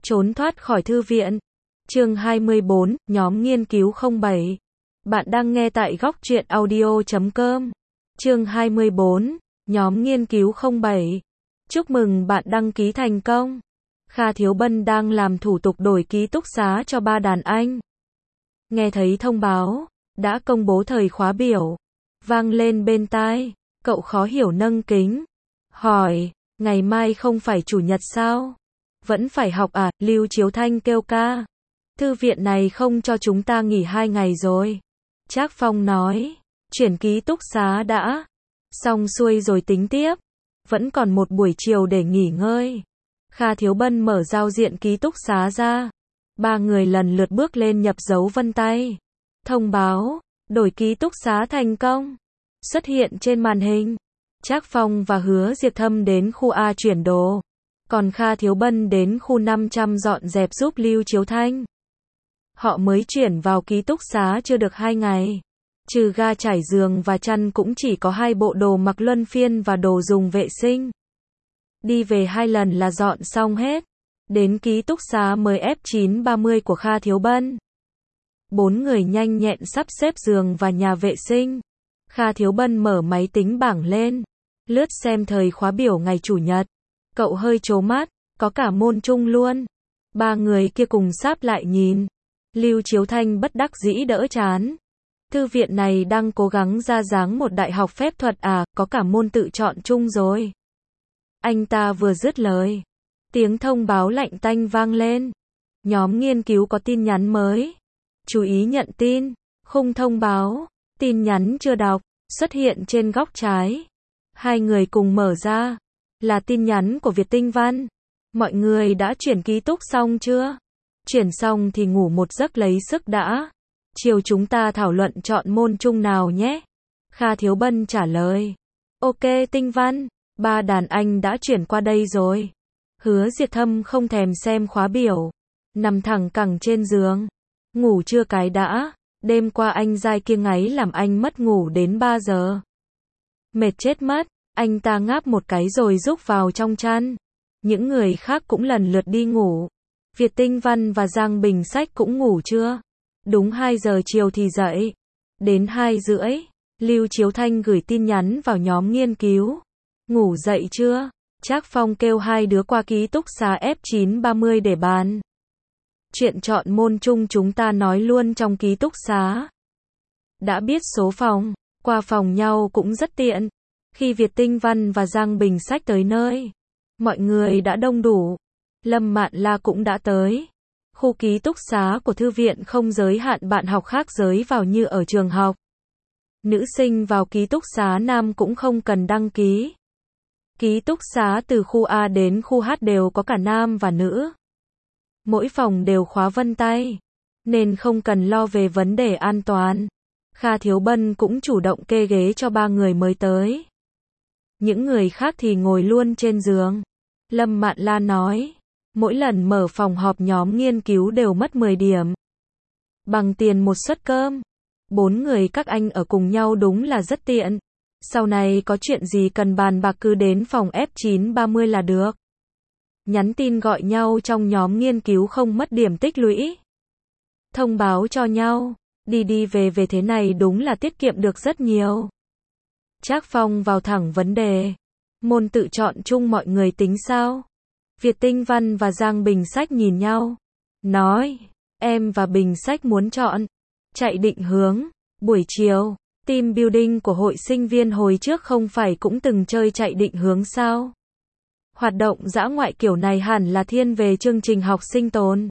Trốn thoát khỏi thư viện. Chương 24, nhóm nghiên cứu 07. Bạn đang nghe tại góc truyện audio.com. Chương 24, nhóm nghiên cứu 07. Chúc mừng bạn đăng ký thành công. Kha Thiếu Bân đang làm thủ tục đổi ký túc xá cho ba đàn anh. Nghe thấy thông báo đã công bố thời khóa biểu vang lên bên tai, cậu khó hiểu nâng kính hỏi, ngày mai không phải chủ nhật sao? Vẫn phải học à? Lưu Chiếu Thanh kêu ca. Thư viện này không cho chúng ta nghỉ 2 ngày rồi. Trác Phong nói, chuyển ký túc xá đã. Xong xuôi rồi tính tiếp. Vẫn còn một buổi chiều để nghỉ ngơi. Kha Thiếu Bân mở giao diện ký túc xá ra. Ba người lần lượt bước lên nhập dấu vân tay. Thông báo, đổi ký túc xá thành công. Xuất hiện trên màn hình. Trác Phong và Hứa Diệp Thâm đến khu A chuyển đồ. Còn Kha Thiếu Bân đến khu 500 dọn dẹp giúp Lưu Chiếu Thanh. Họ mới chuyển vào ký túc xá chưa được 2 ngày. Trừ ga trải giường và chăn cũng chỉ có 2 bộ đồ mặc luân phiên và đồ dùng vệ sinh. Đi về 2 lần là dọn xong hết. Đến ký túc xá mới F930 của Kha Thiếu Bân. 4 người nhanh nhẹn sắp xếp giường và nhà vệ sinh. Kha Thiếu Bân mở máy tính bảng lên. Lướt xem thời khóa biểu ngày chủ nhật. Cậu hơi trố mắt, có cả môn chung luôn. Ba người kia cùng sáp lại nhìn. Lưu Chiếu Thanh bất đắc dĩ đỡ chán. Thư viện này đang cố gắng ra dáng một đại học phép thuật à, có cả môn tự chọn chung rồi. Anh ta vừa dứt lời. Tiếng thông báo lạnh tanh vang lên. Nhóm nghiên cứu có tin nhắn mới. Chú ý nhận tin. Khung thông báo. Tin nhắn chưa đọc. Xuất hiện trên góc trái. Hai người cùng mở ra. Là tin nhắn của Việt Tinh Văn. Mọi người đã chuyển ký túc xong chưa? Chuyển xong thì ngủ một giấc lấy sức đã. Chiều chúng ta thảo luận chọn môn chung nào nhé. Kha Thiếu Bân trả lời. Ok Tinh Văn, ba đàn anh đã chuyển qua đây rồi. Hứa Diệp Thâm không thèm xem khóa biểu. Nằm thẳng cẳng trên giường. Ngủ chưa cái đã. Đêm qua anh dai kia ngáy làm anh mất ngủ đến 3 giờ. Mệt chết mất. Anh ta ngáp một cái rồi rúc vào trong chăn. Những người khác cũng lần lượt đi ngủ. Việt Tinh Văn và Giang Bình Sách cũng ngủ chưa? Đúng 2 giờ chiều thì dậy. Đến 2 rưỡi, Lưu Chiếu Thanh gửi tin nhắn vào nhóm nghiên cứu. Ngủ dậy chưa? Trác Phong kêu hai đứa qua ký túc xá F930 để bàn. Chuyện chọn môn chung chúng ta nói luôn trong ký túc xá. Đã biết số phòng, qua phòng nhau cũng rất tiện. Khi Việt Tinh Văn và Giang Bình Sách tới nơi, mọi người đã đông đủ. Lâm Mạn La cũng đã tới. Khu ký túc xá của thư viện không giới hạn bạn học khác giới vào như ở trường học. Nữ sinh vào ký túc xá nam cũng không cần đăng ký. Ký túc xá từ khu A đến khu H đều có cả nam và nữ. Mỗi phòng đều khóa vân tay, nên không cần lo về vấn đề an toàn. Kha Thiếu Bân cũng chủ động kê ghế cho 3 người mới tới. Những người khác thì ngồi luôn trên giường. Lâm Mạn La nói, mỗi lần mở phòng họp nhóm nghiên cứu đều mất 10 điểm. Bằng tiền một suất cơm. 4 người các anh ở cùng nhau đúng là rất tiện. Sau này có chuyện gì cần bàn bạc cứ đến phòng F930 là được. Nhắn tin gọi nhau trong nhóm nghiên cứu không mất điểm tích lũy. Thông báo cho nhau, đi đi về về thế này đúng là tiết kiệm được rất nhiều. Trác Phong vào thẳng vấn đề. Môn tự chọn chung mọi người tính sao? Việt Tinh Văn và Giang Bình Sách nhìn nhau. Nói, em và Bình Sách muốn chọn. Chạy định hướng. Buổi chiều, team building của hội sinh viên hồi trước không phải cũng từng chơi chạy định hướng sao? Hoạt động dã ngoại kiểu này hẳn là thiên về chương trình học sinh tồn.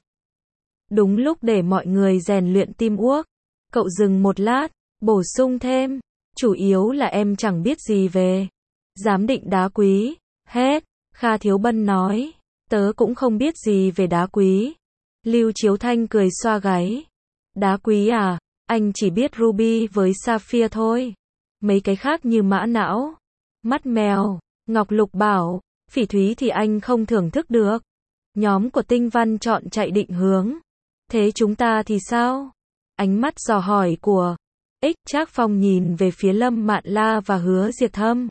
Đúng lúc để mọi người rèn luyện teamwork. Cậu dừng một lát, bổ sung thêm. Chủ yếu là em chẳng biết gì về giám định đá quý. Hết. Kha Thiếu Bân nói. Tớ cũng không biết gì về đá quý. Lưu Chiếu Thanh cười xoa gáy. Đá quý à? Anh chỉ biết ruby với sapphire thôi. Mấy cái khác như mã não, mắt mèo, ngọc lục bảo, phỉ thúy thì anh không thưởng thức được. Nhóm của Tinh Văn chọn chạy định hướng. Thế chúng ta thì sao? Ánh mắt dò hỏi của Trác Phong nhìn về phía Lâm Mạn La và Hứa Diệp Thâm.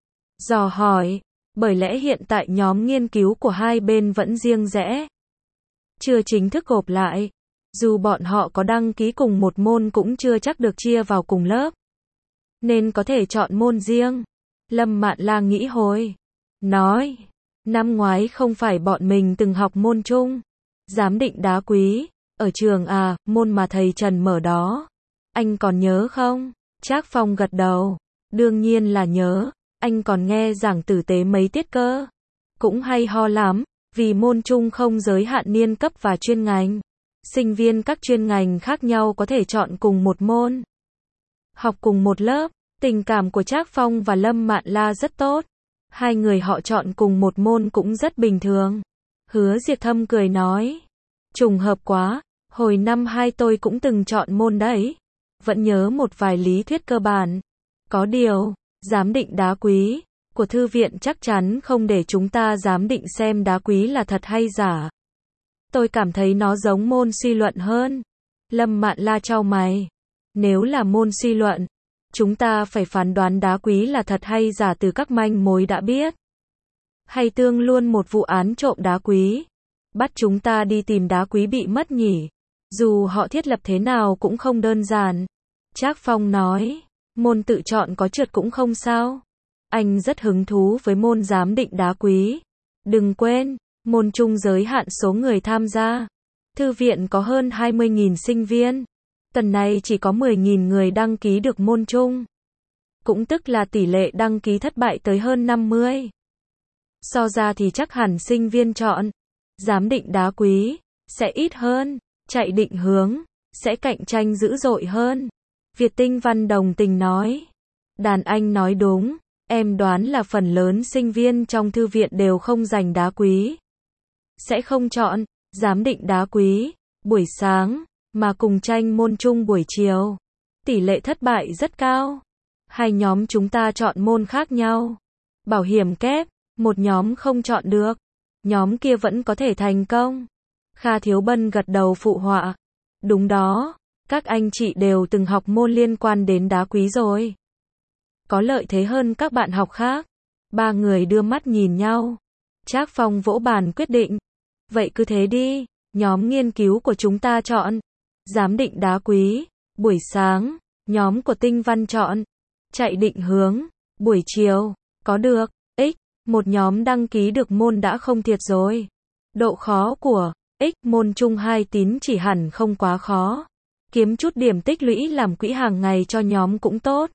Dò hỏi, bởi lẽ hiện tại nhóm nghiên cứu của hai bên vẫn riêng rẽ. chưa chính thức gộp lại. Dù bọn họ có đăng ký cùng một môn cũng chưa chắc được chia vào cùng lớp. Nên có thể chọn môn riêng. Lâm Mạn La nghĩ hồi. Nói. Năm ngoái không phải bọn mình từng học môn chung. Giám định đá quý. Ở trường à, môn mà thầy Trần mở đó. Anh còn nhớ không? Trác Phong gật đầu. Đương nhiên là nhớ. Anh còn nghe giảng tử tế mấy tiết cơ. Cũng hay ho lắm. Vì môn chung không giới hạn niên cấp và chuyên ngành. Sinh viên các chuyên ngành khác nhau có thể chọn cùng một môn. Học cùng một lớp. Tình cảm của Trác Phong và Lâm Mạn La rất tốt. Hai người họ chọn cùng một môn cũng rất bình thường. Hứa Diệp Thâm cười nói. Trùng hợp quá. Hồi năm 2 tôi cũng từng chọn môn đấy. Vẫn nhớ một vài lý thuyết cơ bản. Có điều, giám định đá quý của thư viện chắc chắn không để chúng ta giám định xem đá quý là thật hay giả. Tôi cảm thấy nó giống môn suy luận hơn. Lâm Mạn La chau mày. Nếu là môn suy luận, chúng ta phải phán đoán đá quý là thật hay giả từ các manh mối đã biết. Hay tương luôn một vụ án trộm đá quý. Bắt chúng ta đi tìm đá quý bị mất nhỉ. Dù họ thiết lập thế nào cũng không đơn giản. Trác Phong nói. Môn tự chọn có trượt cũng không sao. Anh rất hứng thú với môn giám định đá quý. Đừng quên, môn chung giới hạn số người tham gia. Thư viện có hơn 20.000 sinh viên. Tuần này chỉ có 10.000 người đăng ký được môn chung. Cũng tức là tỷ lệ đăng ký thất bại tới hơn 50. So ra thì chắc hẳn sinh viên chọn giám định đá quý sẽ ít hơn, chạy định hướng sẽ cạnh tranh dữ dội hơn. Việt Tinh Văn đồng tình nói. Đàn anh nói đúng, em đoán là phần lớn sinh viên trong thư viện đều không giành đá quý. Sẽ không chọn giám định đá quý buổi sáng, mà cùng tranh môn chung buổi chiều. Tỷ lệ thất bại rất cao. Hai nhóm chúng ta chọn môn khác nhau. Bảo hiểm kép, một nhóm không chọn được. Nhóm kia vẫn có thể thành công. Kha Thiếu Bân gật đầu phụ họa. Đúng đó, các anh chị đều từng học môn liên quan đến đá quý rồi. Có lợi thế hơn các bạn học khác. Ba người đưa mắt nhìn nhau. Trác Phong vỗ bàn quyết định. Vậy cứ thế đi, nhóm nghiên cứu của chúng ta chọn giám định đá quý buổi sáng, nhóm của Tinh Văn chọn chạy định hướng buổi chiều. Có được, một nhóm đăng ký được môn đã không thiệt rồi. Độ khó của môn chung 2 tín chỉ hẳn không quá khó. Kiếm chút điểm tích lũy làm quỹ hàng ngày cho nhóm cũng tốt.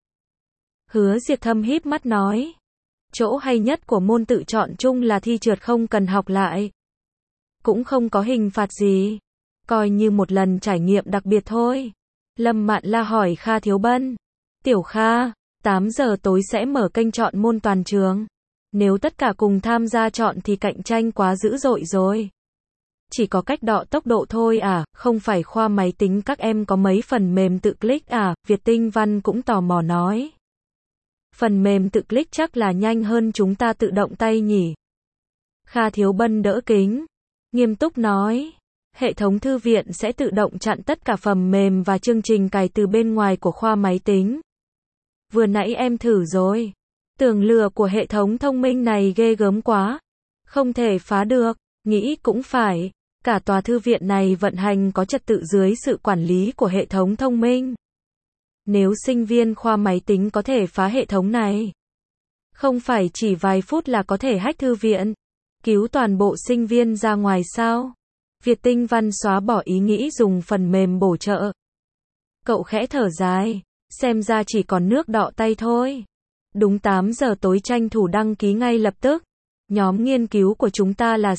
Hứa Diệp Thâm híp mắt nói. Chỗ hay nhất của môn tự chọn chung là thi trượt không cần học lại. Cũng không có hình phạt gì. Coi như một lần trải nghiệm đặc biệt thôi. Lâm Mạn La hỏi Kha Thiếu Bân. Tiểu Kha, 8 giờ tối sẽ mở kênh chọn môn toàn trường. Nếu tất cả cùng tham gia chọn thì cạnh tranh quá dữ dội rồi. Chỉ có cách đọ tốc độ thôi à, không phải khoa máy tính các em có mấy phần mềm tự click à, Việt Tinh Văn cũng tò mò nói. Phần mềm tự click chắc là nhanh hơn chúng ta tự động tay nhỉ. Kha Thiếu Bân đỡ kính. Nghiêm túc nói. Hệ thống thư viện sẽ tự động chặn tất cả phần mềm và chương trình cài từ bên ngoài của khoa máy tính. Vừa nãy em thử rồi. Tường lửa của hệ thống thông minh này ghê gớm quá. Không thể phá được. Nghĩ cũng phải. Cả tòa thư viện này vận hành có trật tự dưới sự quản lý của hệ thống thông minh. Nếu sinh viên khoa máy tính có thể phá hệ thống này, không phải chỉ vài phút là có thể hack thư viện, cứu toàn bộ sinh viên ra ngoài sao? Việt Tinh Văn xóa bỏ ý nghĩ dùng phần mềm bổ trợ. Cậu khẽ thở dài, xem ra chỉ còn nước đọ tay thôi. Đúng 8 giờ tối tranh thủ đăng ký ngay lập tức. Nhóm nghiên cứu của chúng ta là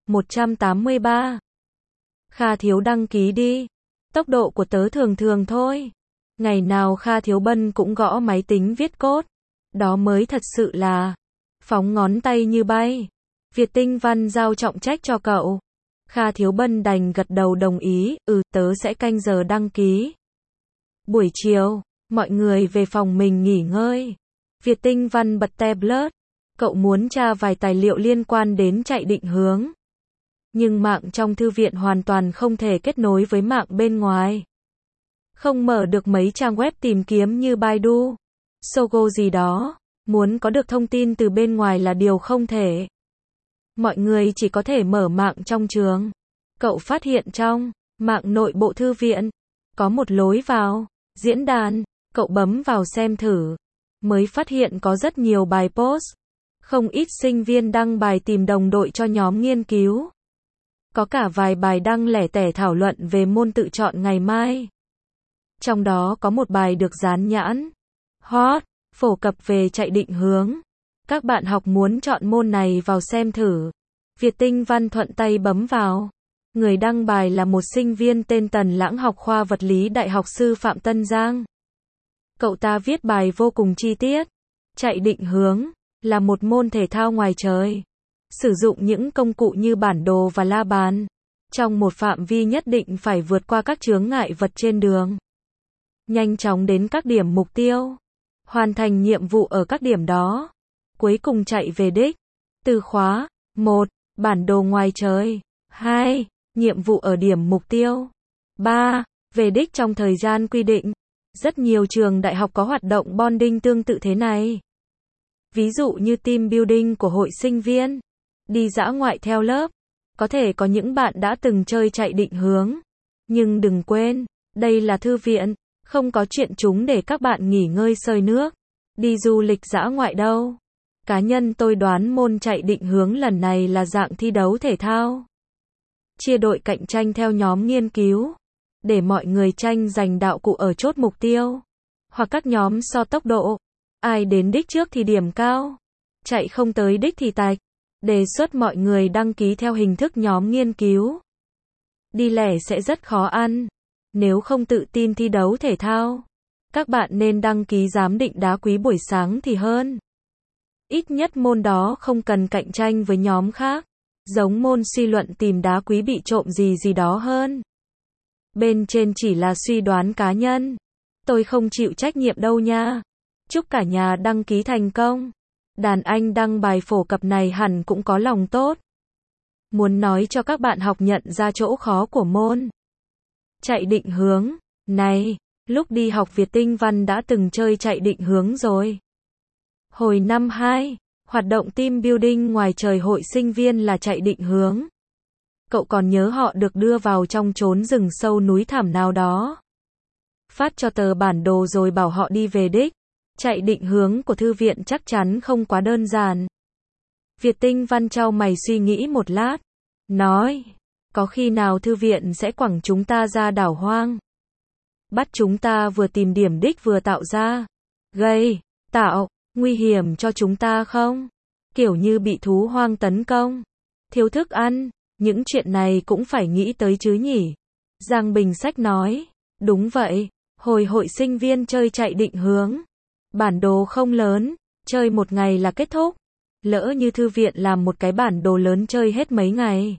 C183. Kha Thiếu đăng ký đi. Tốc độ của tớ thường thường thôi. Ngày nào Kha Thiếu Bân cũng gõ máy tính viết code. Đó mới thật sự là phóng ngón tay như bay. Việt Tinh Văn giao trọng trách cho cậu. Kha Thiếu Bân đành gật đầu đồng ý, tớ sẽ canh giờ đăng ký. Buổi chiều, mọi người về phòng mình nghỉ ngơi. Việt Tinh Văn bật tablet. Cậu muốn tra vài tài liệu liên quan đến chạy định hướng. Nhưng mạng trong thư viện hoàn toàn không thể kết nối với mạng bên ngoài. Không mở được mấy trang web tìm kiếm như Baidu, Sogo gì đó. Muốn có được thông tin từ bên ngoài là điều không thể. Mọi người chỉ có thể mở mạng trong trường. Cậu phát hiện trong mạng nội bộ thư viện có một lối vào diễn đàn. Cậu bấm vào xem thử, mới phát hiện có rất nhiều bài post. Không ít sinh viên đăng bài tìm đồng đội cho nhóm nghiên cứu. Có cả vài bài đăng lẻ tẻ thảo luận về môn tự chọn ngày mai. Trong đó có một bài được dán nhãn hot, phổ cập về chạy định hướng. Các bạn học muốn chọn môn này vào xem thử. Việt Tinh Văn thuận tay bấm vào. Người đăng bài là một sinh viên tên Tần Lãng, học khoa vật lý Đại học Sư phạm Tân Giang. Cậu ta viết bài vô cùng chi tiết. Chạy định hướng là một môn thể thao ngoài trời, sử dụng những công cụ như bản đồ và la bàn. Trong một phạm vi nhất định phải vượt qua các chướng ngại vật trên đường, nhanh chóng đến các điểm mục tiêu, hoàn thành nhiệm vụ ở các điểm đó, cuối cùng chạy về đích. Từ khóa: 1. Bản đồ ngoài trời. 2. Nhiệm vụ ở điểm mục tiêu. 3. Về đích trong thời gian quy định. Rất nhiều trường đại học có hoạt động bonding tương tự thế này. Ví dụ như team building của hội sinh viên, đi dã ngoại theo lớp. Có thể có những bạn đã từng chơi chạy định hướng. Nhưng đừng quên, đây là thư viện, không có chuyện chúng để các bạn nghỉ ngơi sơi nước, đi du lịch dã ngoại đâu. Cá nhân tôi đoán môn chạy định hướng lần này là dạng thi đấu thể thao. Chia đội cạnh tranh theo nhóm nghiên cứu, để mọi người tranh giành đạo cụ ở chốt mục tiêu. Hoặc các nhóm so tốc độ. Ai đến đích trước thì điểm cao. Chạy không tới đích thì tạch. Đề xuất mọi người đăng ký theo hình thức nhóm nghiên cứu. Đi lẻ sẽ rất khó ăn. Nếu không tự tin thi đấu thể thao, các bạn nên đăng ký giám định đá quý buổi sáng thì hơn. Ít nhất môn đó không cần cạnh tranh với nhóm khác. Giống môn suy luận tìm đá quý bị trộm gì đó hơn. Bên trên chỉ là suy đoán cá nhân. Tôi không chịu trách nhiệm đâu nha. Chúc cả nhà đăng ký thành công. Đàn anh đăng bài phổ cập này hẳn cũng có lòng tốt. Muốn nói cho các bạn học nhận ra chỗ khó của môn chạy định hướng này. Lúc đi học Việt Tinh Văn đã từng chơi chạy định hướng rồi. Hồi năm 2, hoạt động team building ngoài trời hội sinh viên là chạy định hướng. Cậu còn nhớ họ được đưa vào trong chốn rừng sâu núi thẳm nào đó. Phát cho tờ bản đồ rồi bảo họ đi về đích. Chạy định hướng của thư viện chắc chắn không quá đơn giản. Việt Tinh Văn chau mày suy nghĩ một lát. Nói, có khi nào thư viện sẽ quẳng chúng ta ra đảo hoang. Bắt chúng ta vừa tìm điểm đích vừa tạo ra, tạo, nguy hiểm cho chúng ta không? Kiểu như bị thú hoang tấn công, thiếu thức ăn, những chuyện này cũng phải nghĩ tới chứ nhỉ? Giang Bình Sách nói, đúng vậy, hồi hội sinh viên chơi chạy định hướng. Bản đồ không lớn, chơi một ngày là kết thúc. Lỡ như thư viện làm một cái bản đồ lớn chơi hết mấy ngày.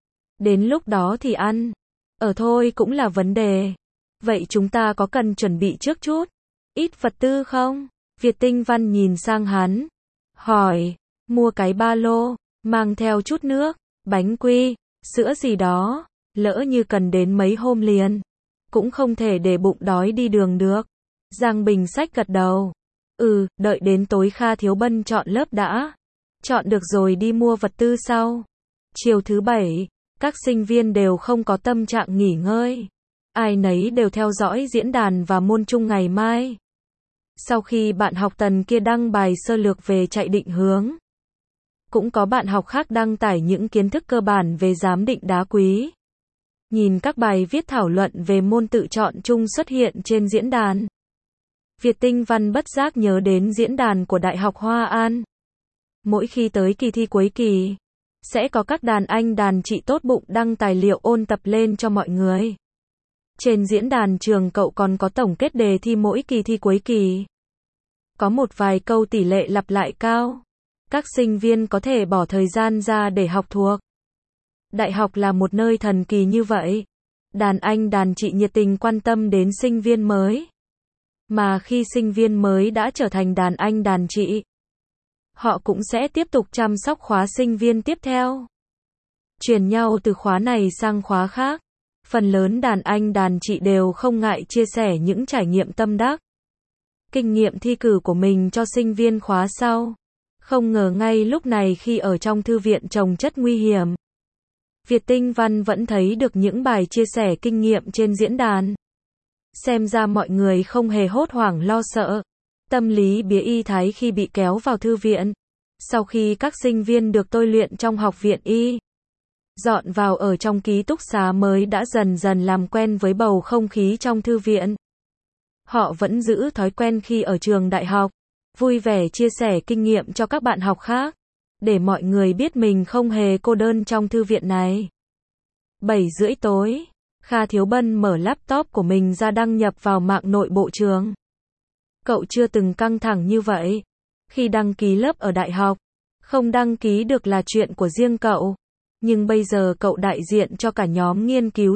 Đến lúc đó thì ăn ở thôi cũng là vấn đề. Vậy chúng ta có cần chuẩn bị trước chút ít vật tư không? Việt Tinh Văn nhìn sang hắn, hỏi, mua cái ba lô, mang theo chút nước, bánh quy, sữa gì đó, lỡ như cần đến mấy hôm liền, cũng không thể để bụng đói đi đường được. Giang Bình Sách gật đầu. Đợi đến tối Kha Thiếu Bân chọn lớp đã. Chọn được rồi đi mua vật tư sau. Chiều thứ Bảy, các sinh viên đều không có tâm trạng nghỉ ngơi. Ai nấy đều theo dõi diễn đàn và môn chung ngày mai. Sau khi bạn học Tần kia đăng bài sơ lược về chạy định hướng, cũng có bạn học khác đăng tải những kiến thức cơ bản về giám định đá quý. Nhìn các bài viết thảo luận về môn tự chọn chung xuất hiện trên diễn đàn, Việt Tinh Văn bất giác nhớ đến diễn đàn của Đại học Hoa An. Mỗi khi tới kỳ thi cuối kỳ, sẽ có các đàn anh đàn chị tốt bụng đăng tài liệu ôn tập lên cho mọi người. Trên diễn đàn trường cậu còn có tổng kết đề thi mỗi kỳ thi cuối kỳ. Có một vài câu tỷ lệ lặp lại cao. Các sinh viên có thể bỏ thời gian ra để học thuộc. Đại học là một nơi thần kỳ như vậy. Đàn anh đàn chị nhiệt tình quan tâm đến sinh viên mới. Mà khi sinh viên mới đã trở thành đàn anh đàn chị, họ cũng sẽ tiếp tục chăm sóc khóa sinh viên tiếp theo. Chuyển nhau từ khóa này sang khóa khác. Phần lớn đàn anh đàn chị đều không ngại chia sẻ những trải nghiệm tâm đắc, kinh nghiệm thi cử của mình cho sinh viên khóa sau. Không ngờ ngay lúc này khi ở trong thư viện trồng chất nguy hiểm, Việt Tinh Văn vẫn thấy được những bài chia sẻ kinh nghiệm trên diễn đàn. Xem ra mọi người không hề hốt hoảng lo sợ. Tâm lý bía y Thái khi bị kéo vào thư viện. Sau khi các sinh viên được tôi luyện trong học viện y dọn vào ở trong ký túc xá mới đã dần dần làm quen với bầu không khí trong thư viện. Họ vẫn giữ thói quen khi ở trường đại học, vui vẻ chia sẻ kinh nghiệm cho các bạn học khác, để mọi người biết mình không hề cô đơn trong thư viện này. 7:30 tối, Kha Thiếu Bân mở laptop của mình ra đăng nhập vào mạng nội bộ trường. Cậu chưa từng căng thẳng như vậy. Khi đăng ký lớp ở đại học, không đăng ký được là chuyện của riêng cậu. Nhưng bây giờ cậu đại diện cho cả nhóm nghiên cứu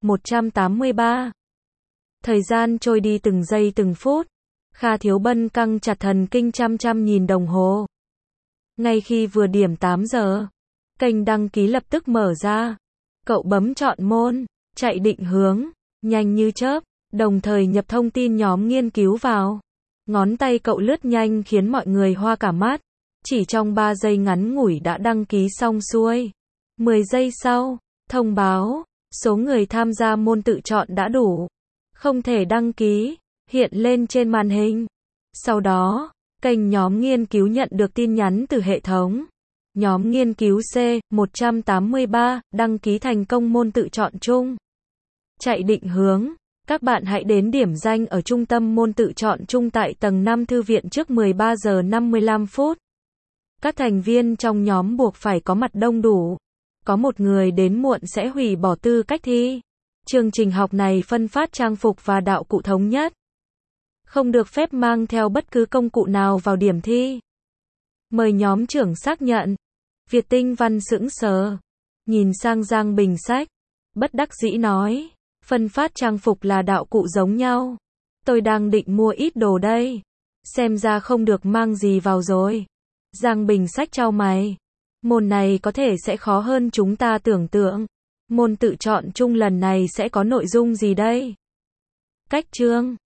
C183. Thời gian trôi đi từng giây từng phút. Kha Thiếu Bân căng chặt thần kinh chăm chăm nhìn đồng hồ. Ngay khi vừa điểm 8 giờ, kênh đăng ký lập tức mở ra. Cậu bấm chọn môn, chạy định hướng, nhanh như chớp, đồng thời nhập thông tin nhóm nghiên cứu vào. Ngón tay cậu lướt nhanh khiến mọi người hoa cả mắt. Chỉ trong 3 giây ngắn ngủi đã đăng ký xong xuôi. 10 giây sau, thông báo, số người tham gia môn tự chọn đã đủ. Không thể đăng ký, hiện lên trên màn hình. Sau đó, kênh nhóm nghiên cứu nhận được tin nhắn từ hệ thống. Nhóm nghiên cứu C183 đăng ký thành công môn tự chọn chung. Chạy định hướng. Các bạn hãy đến điểm danh ở trung tâm môn tự chọn chung tại tầng 5 thư viện trước 13 giờ 55 phút. Các thành viên trong nhóm buộc phải có mặt đông đủ. Có một người đến muộn sẽ hủy bỏ tư cách thi. Chương trình học này phân phát trang phục và đạo cụ thống nhất. Không được phép mang theo bất cứ công cụ nào vào điểm thi. Mời nhóm trưởng xác nhận. Việt Tinh Văn sững sờ. Nhìn sang Giang Bình Sách. Bất đắc dĩ nói. Phân phát trang phục là đạo cụ giống nhau. Tôi đang định mua ít đồ đây. Xem ra không được mang gì vào rồi. Giang Bình Sách chau mày. Môn này có thể sẽ khó hơn chúng ta tưởng tượng. Môn tự chọn chung lần này sẽ có nội dung gì đây? Cách chương